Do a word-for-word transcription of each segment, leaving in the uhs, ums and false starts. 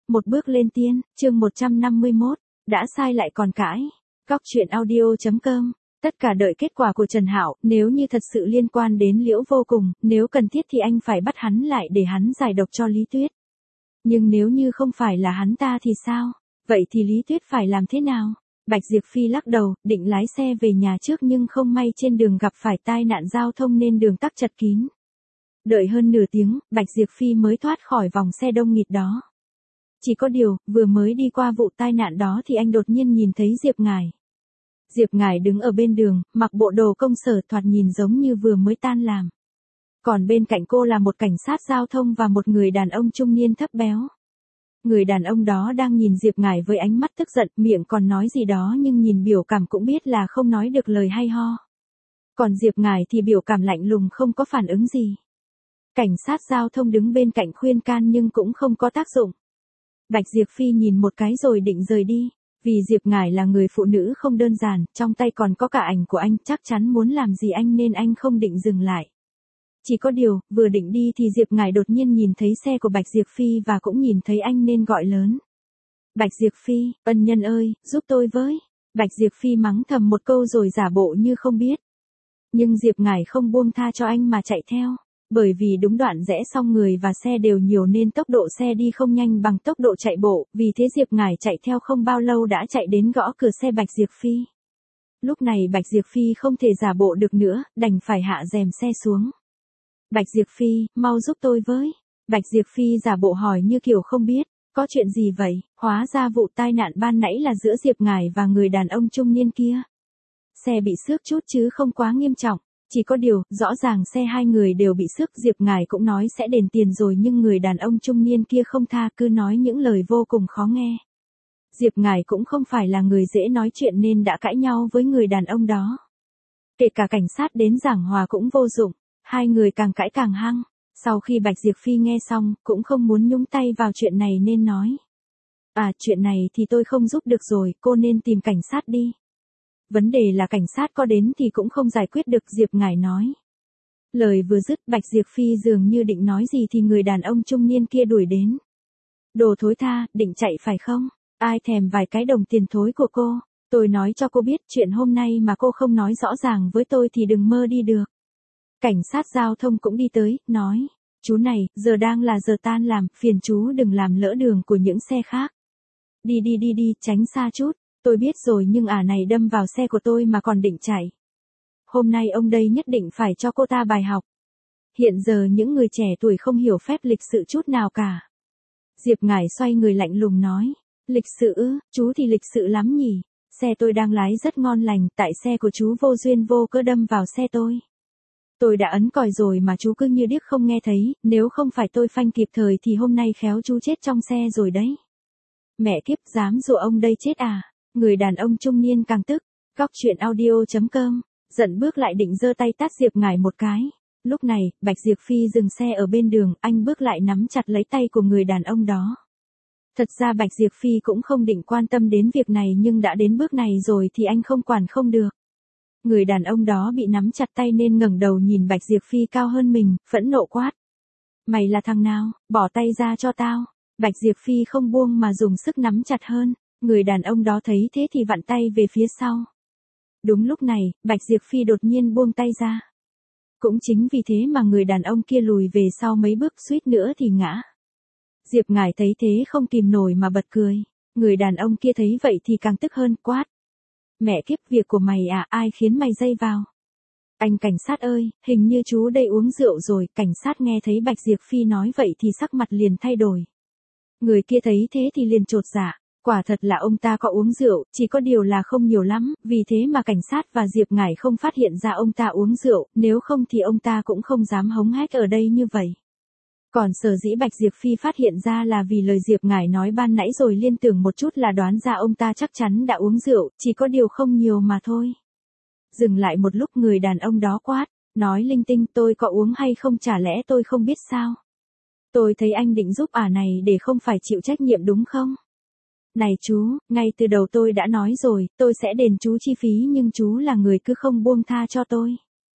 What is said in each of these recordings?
Một bước lên tiên, chương một trăm năm mươi mốt, đã sai lại còn cãi. Góc truyện audio chấm com. Tất cả đợi kết quả của Trần Hạo, nếu như thật sự liên quan đến Liễu Vô Cùng, nếu cần thiết thì anh phải bắt hắn lại để hắn giải độc cho Lý Tuyết. Nhưng nếu như không phải là hắn ta thì sao? Vậy thì Lý Tuyết phải làm thế nào? Bạch Diệp Phi lắc đầu, định lái xe về nhà trước nhưng không may trên đường gặp phải tai nạn giao thông nên đường tắc chật kín. Đợi hơn nửa tiếng, Bạch Diệp Phi mới thoát khỏi vòng xe đông nghịt đó. Chỉ có điều, vừa mới đi qua vụ tai nạn đó thì anh đột nhiên nhìn thấy Diệp Ngải. Diệp Ngải đứng ở bên đường, mặc bộ đồ công sở thoạt nhìn giống như vừa mới tan làm. Còn bên cạnh cô là một cảnh sát giao thông và một người đàn ông trung niên thấp béo. Người đàn ông đó đang nhìn Diệp Ngải với ánh mắt tức giận, miệng còn nói gì đó nhưng nhìn biểu cảm cũng biết là không nói được lời hay ho. Còn Diệp Ngải thì biểu cảm lạnh lùng không có phản ứng gì. Cảnh sát giao thông đứng bên cạnh khuyên can nhưng cũng không có tác dụng. Bạch Diệp Phi nhìn một cái rồi định rời đi. Vì Diệp Ngải là người phụ nữ không đơn giản, trong tay còn có cả ảnh của anh, chắc chắn muốn làm gì anh nên anh không định dừng lại. Chỉ có điều, vừa định đi thì Diệp Ngải đột nhiên nhìn thấy xe của Bạch Diệp Phi và cũng nhìn thấy anh nên gọi lớn. Bạch Diệp Phi, ân nhân ơi, giúp tôi với. Bạch Diệp Phi mắng thầm một câu rồi giả bộ như không biết. Nhưng Diệp Ngải không buông tha cho anh mà chạy theo. Bởi vì đúng đoạn rẽ xong người và xe đều nhiều nên tốc độ xe đi không nhanh bằng tốc độ chạy bộ, vì thế Diệp Ngải chạy theo không bao lâu đã chạy đến gõ cửa xe Bạch Diệp Phi. Lúc này Bạch Diệp Phi không thể giả bộ được nữa, đành phải hạ rèm xe xuống. Bạch Diệp Phi, mau giúp tôi với. Bạch Diệp Phi giả bộ hỏi như kiểu không biết, có chuyện gì vậy, hóa ra vụ tai nạn ban nãy là giữa Diệp Ngải và người đàn ông trung niên kia. Xe bị xước chút chứ không quá nghiêm trọng. Chỉ có điều, rõ ràng xe hai người đều bị xước, Diệp Ngải cũng nói sẽ đền tiền rồi nhưng người đàn ông trung niên kia không tha, cứ nói những lời vô cùng khó nghe. Diệp Ngải cũng không phải là người dễ nói chuyện nên đã cãi nhau với người đàn ông đó. Kể cả cảnh sát đến giảng hòa cũng vô dụng, hai người càng cãi càng hăng. Sau khi Bạch Diệp Phi nghe xong, cũng không muốn nhúng tay vào chuyện này nên nói. À, chuyện này thì tôi không giúp được rồi, cô nên tìm cảnh sát đi. Vấn đề là cảnh sát có đến thì cũng không giải quyết được, Diệp Ngải nói. Lời vừa dứt Bạch Diệp Phi dường như định nói gì thì người đàn ông trung niên kia đuổi đến. Đồ thối tha, định chạy phải không? Ai thèm vài cái đồng tiền thối của cô? Tôi nói cho cô biết chuyện hôm nay mà cô không nói rõ ràng với tôi thì đừng mơ đi được. Cảnh sát giao thông cũng đi tới, nói. Chú này, giờ đang là giờ tan làm, phiền chú đừng làm lỡ đường của những xe khác. Đi đi đi đi, tránh xa chút. Tôi biết rồi nhưng ả này đâm vào xe của tôi mà còn định chạy. Hôm nay ông đây nhất định phải cho cô ta bài học. Hiện giờ những người trẻ tuổi không hiểu phép lịch sự chút nào cả. Diệp Ngải xoay người lạnh lùng nói. Lịch sự ư, chú thì lịch sự lắm nhỉ. Xe tôi đang lái rất ngon lành, tại xe của chú vô duyên vô cớ đâm vào xe tôi. Tôi đã ấn còi rồi mà chú cứ như điếc không nghe thấy, nếu không phải tôi phanh kịp thời thì hôm nay khéo chú chết trong xe rồi đấy. Mẹ kiếp, dám dụ ông đây chết à? Người đàn ông trung niên càng tức. Góc truyện audio chấm com. Giận bước lại định giơ tay tát Diệp Ngải một cái. Lúc này, Bạch Diệp Phi dừng xe ở bên đường, anh bước lại nắm chặt lấy tay của người đàn ông đó. Thật ra Bạch Diệp Phi cũng không định quan tâm đến việc này nhưng đã đến bước này rồi thì anh không quản không được. Người đàn ông đó bị nắm chặt tay nên ngẩng đầu nhìn Bạch Diệp Phi cao hơn mình, phẫn nộ quát. Mày là thằng nào, bỏ tay ra cho tao. Bạch Diệp Phi không buông mà dùng sức nắm chặt hơn. Người đàn ông đó thấy thế thì vặn tay về phía sau. Đúng lúc này, Bạch Diệp Phi đột nhiên buông tay ra. Cũng chính vì thế mà người đàn ông kia lùi về sau mấy bước suýt nữa thì ngã. Diệp Ngải thấy thế không kìm nổi mà bật cười. Người đàn ông kia thấy vậy thì càng tức hơn, quát. Mẹ kiếp, việc của mày à, ai khiến mày dây vào? Anh cảnh sát ơi, hình như chú đây uống rượu rồi. Cảnh sát nghe thấy Bạch Diệp Phi nói vậy thì sắc mặt liền thay đổi. Người kia thấy thế thì liền chột dạ. Quả thật là ông ta có uống rượu, chỉ có điều là không nhiều lắm, vì thế mà cảnh sát và Diệp Ngải không phát hiện ra ông ta uống rượu, nếu không thì ông ta cũng không dám hống hét ở đây như vậy. Còn sở dĩ Bạch Diệp Phi phát hiện ra là vì lời Diệp Ngải nói ban nãy rồi liên tưởng một chút là đoán ra ông ta chắc chắn đã uống rượu, chỉ có điều không nhiều mà thôi. Dừng lại một lúc người đàn ông đó quát, nói linh tinh, tôi có uống hay không chả lẽ tôi không biết sao? Tôi thấy anh định giúp ả này để không phải chịu trách nhiệm đúng không? Này chú, ngay từ đầu tôi đã nói rồi, tôi sẽ đền chú chi phí nhưng chú là người cứ không buông tha cho tôi.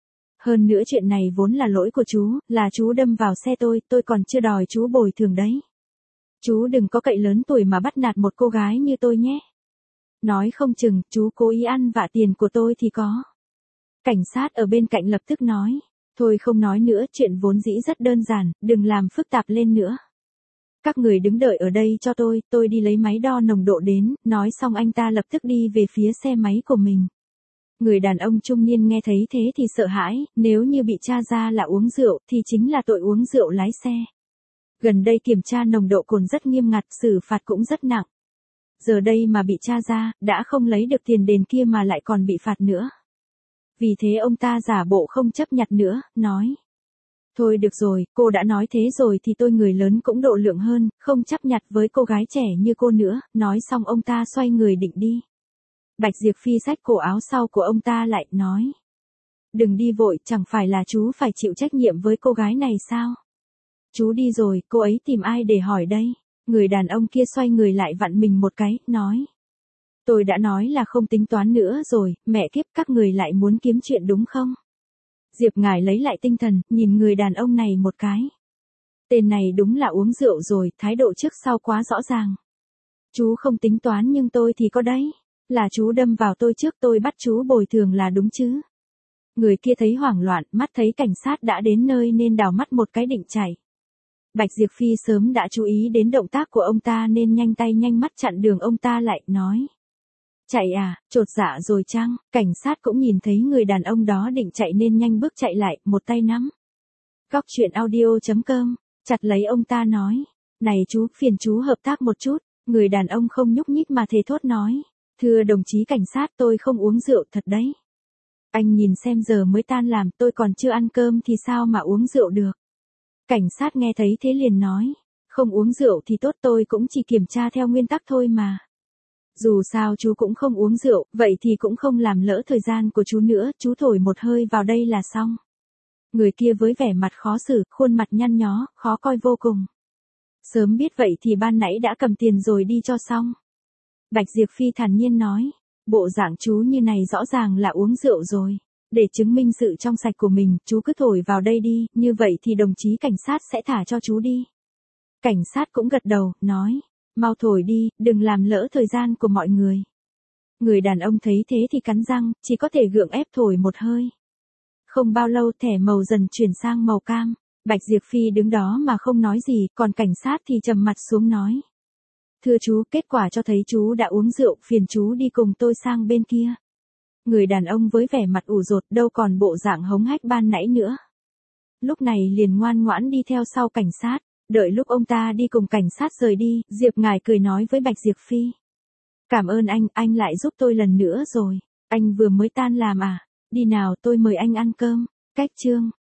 Hơn nữa chuyện này vốn là lỗi của chú, là chú đâm vào xe tôi, tôi còn chưa đòi chú bồi thường đấy. Chú đừng có cậy lớn tuổi mà bắt nạt một cô gái như tôi nhé. Nói không chừng, chú cố ý ăn vạ tiền của tôi thì có. Cảnh sát ở bên cạnh lập tức nói. Thôi không nói nữa, chuyện vốn dĩ rất đơn giản, đừng làm phức tạp lên nữa. Các người đứng đợi ở đây cho tôi, tôi đi lấy máy đo nồng độ đến, nói xong anh ta lập tức đi về phía xe máy của mình. Người đàn ông trung niên nghe thấy thế thì sợ hãi, nếu như bị tra ra là uống rượu thì chính là tội uống rượu lái xe. Gần đây kiểm tra nồng độ cồn rất nghiêm ngặt, xử phạt cũng rất nặng. Giờ đây mà bị tra ra, đã không lấy được tiền đền kia mà lại còn bị phạt nữa. Vì thế ông ta giả bộ không chấp nhặt nữa, nói. Thôi được rồi, cô đã nói thế rồi thì tôi người lớn cũng độ lượng hơn, không chấp nhặt với cô gái trẻ như cô nữa, nói xong ông ta xoay người định đi. Bạch Diệp Phi xách cổ áo sau của ông ta lại, nói. Đừng đi vội, chẳng phải là chú phải chịu trách nhiệm với cô gái này sao? Chú đi rồi, cô ấy tìm ai để hỏi đây? Người đàn ông kia xoay người lại vặn mình một cái, nói. Tôi đã nói là không tính toán nữa rồi, mẹ kiếp các người lại muốn kiếm chuyện đúng không? Diệp Ngải lấy lại tinh thần, nhìn người đàn ông này một cái. Tên này đúng là uống rượu rồi, thái độ trước sau quá rõ ràng. Chú không tính toán nhưng tôi thì có đấy. Là chú đâm vào tôi trước, tôi bắt chú bồi thường là đúng chứ. Người kia thấy hoảng loạn, mắt thấy cảnh sát đã đến nơi nên đảo mắt một cái định chạy. Bạch Diệp Phi sớm đã chú ý đến động tác của ông ta nên nhanh tay nhanh mắt chặn đường ông ta lại, nói. Chạy à, chột dạ rồi chăng? Cảnh sát cũng nhìn thấy người đàn ông đó định chạy nên nhanh bước chạy lại, một tay nắm. Góc truyện audio chấm com, chặt lấy ông ta nói. Này chú, phiền chú hợp tác một chút. Người đàn ông không nhúc nhích mà thề thốt nói. Thưa đồng chí cảnh sát, tôi không uống rượu thật đấy. Anh nhìn xem giờ mới tan làm, tôi còn chưa ăn cơm thì sao mà uống rượu được. Cảnh sát nghe thấy thế liền nói. Không uống rượu thì tốt, tôi cũng chỉ kiểm tra theo nguyên tắc thôi mà. Dù sao chú cũng không uống rượu, vậy thì cũng không làm lỡ thời gian của chú nữa, chú thổi một hơi vào đây là xong. Người kia với vẻ mặt khó xử, khuôn mặt nhăn nhó, khó coi vô cùng. Sớm biết vậy thì ban nãy đã cầm tiền rồi đi cho xong. Bạch Diệp Phi thản nhiên nói, bộ dạng chú như này rõ ràng là uống rượu rồi. Để chứng minh sự trong sạch của mình, chú cứ thổi vào đây đi, như vậy thì đồng chí cảnh sát sẽ thả cho chú đi. Cảnh sát cũng gật đầu, nói. Mau thổi đi, đừng làm lỡ thời gian của mọi người. Người đàn ông thấy thế thì cắn răng, chỉ có thể gượng ép thổi một hơi. Không bao lâu thẻ màu dần chuyển sang màu cam. Bạch Diệp Phi đứng đó mà không nói gì, còn cảnh sát thì trầm mặt xuống nói. Thưa chú, kết quả cho thấy chú đã uống rượu, phiền chú đi cùng tôi sang bên kia. Người đàn ông với vẻ mặt ủ rột đâu còn bộ dạng hống hách ban nãy nữa. Lúc này liền ngoan ngoãn đi theo sau cảnh sát. Đợi lúc ông ta đi cùng cảnh sát rời đi, Diệp Ngải cười nói với Bạch Diệp Phi. Cảm ơn anh, anh lại giúp tôi lần nữa rồi. Anh vừa mới tan làm à? Đi nào, tôi mời anh ăn cơm. Cách chương.